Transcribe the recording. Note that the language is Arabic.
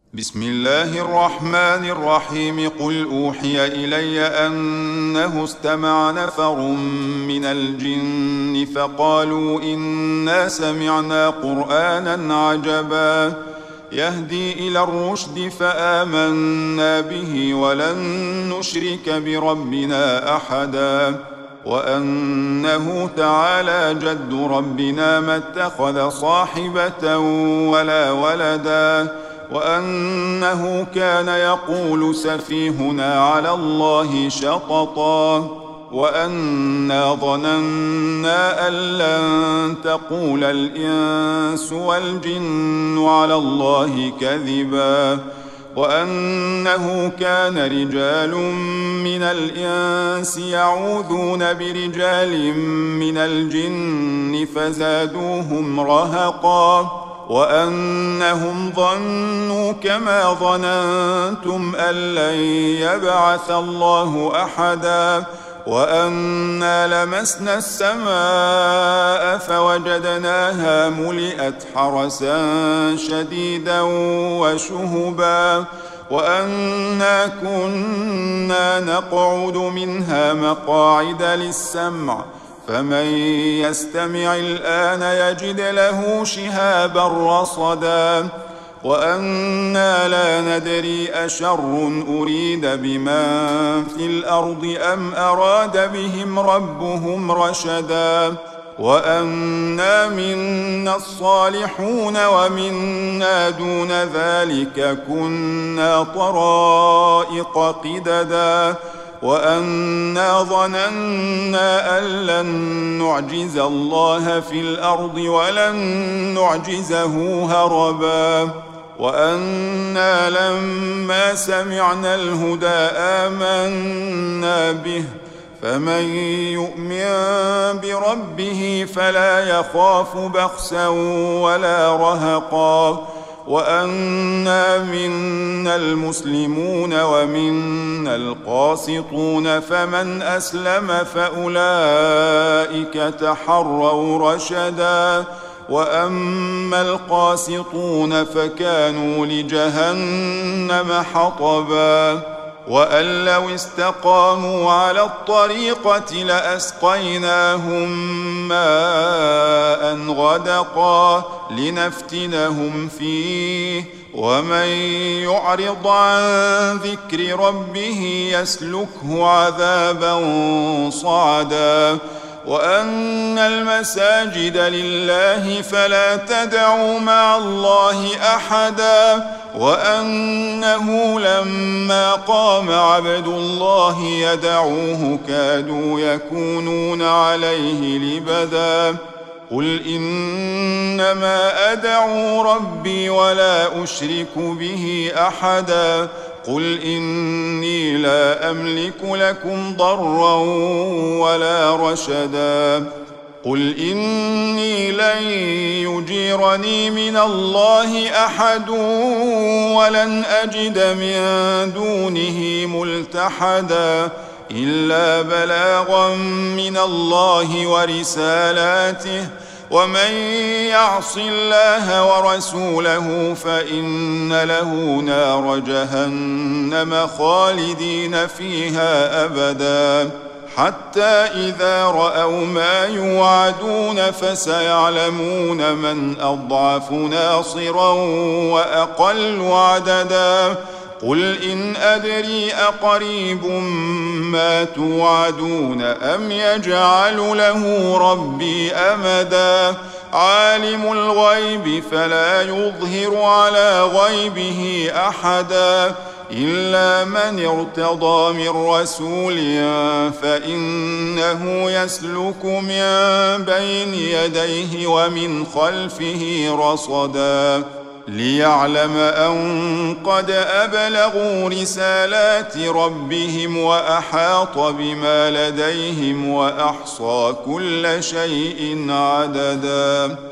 بسم الله الرحمن الرحيم. قل أوحي إلي أنه استمع نفر من الجن فقالوا إنا سمعنا قرآنا عجبا يهدي إلى الرشد فآمنا به ولن نشرك بربنا أحدا وأنه تعالى جد ربنا ما اتخذ صاحبة ولا ولدا وأنه كان يقول سفيهنا على الله شططا وأنا ظننا أن لن تقول الإنس والجن على الله كذبا وأنه كان رجال من الإنس يعوذون برجال من الجن فزادوهم رهقا وأنهم ظنوا كما ظننتم أن لن يبعث الله أحدا وأنا لمسنا السماء فوجدناها ملئت حرسا شديدا وشهبا وأنا كنا نقعد منها مقاعد للسمع فمن يستمع الآن يجد له شهابا رصدا وأنا لا ندري أشر أريد بمن في الأرض أم أراد بهم ربهم رشدا وأنا منا الصالحون ومنا دون ذلك كنا طرائق قددا وأنا ظننا أن لن نعجز الله في الأرض ولن نعجزه هربا وأنا لما سمعنا الهدى آمنا به فمن يؤمن بربه فلا يخاف بخسا ولا رهقا وأنا منا المسلمون ومنا القاسطون فمن أسلم فأولئك تحروا رشدا وأما القاسطون فكانوا لجهنم حطبا وأن لو استقاموا على الطريقة لأسقيناهم ماء غدقا لنفتنهم فيه ومن يعرض عن ذكر ربه يسلكه عذابا صعدا وأن المساجد لله فلا تدعوا مع الله أحدا وأنه لما قام عبد الله يدعوه كادوا يكونون عليه لبدا قل إنما أدعو ربي ولا أشرك به أحدا قل إني لا أملك لكم ضرا ولا رشدا قل إني لن يجيرني من الله أحد ولن أجد من دونه ملتحدا إلا بلاغا من الله ورسالاته ومن يعص الله ورسوله فإن له نار جهنم خالدين فيها أبدا حتى إذا رأوا ما يوعدون فسيعلمون من أضعف ناصرا وأقل عددا قل إن أدري أقريب ما توعدون أم يجعل له ربي أمدا عالم الغيب فلا يظهر على غيبه أحدا إلا من ارتضى من رسول فإنه يسلك من بين يديه ومن خلفه رصدا ليعلم أن قد أبلغوا رسالات ربهم وأحاط بما لديهم وأحصى كل شيء عددا.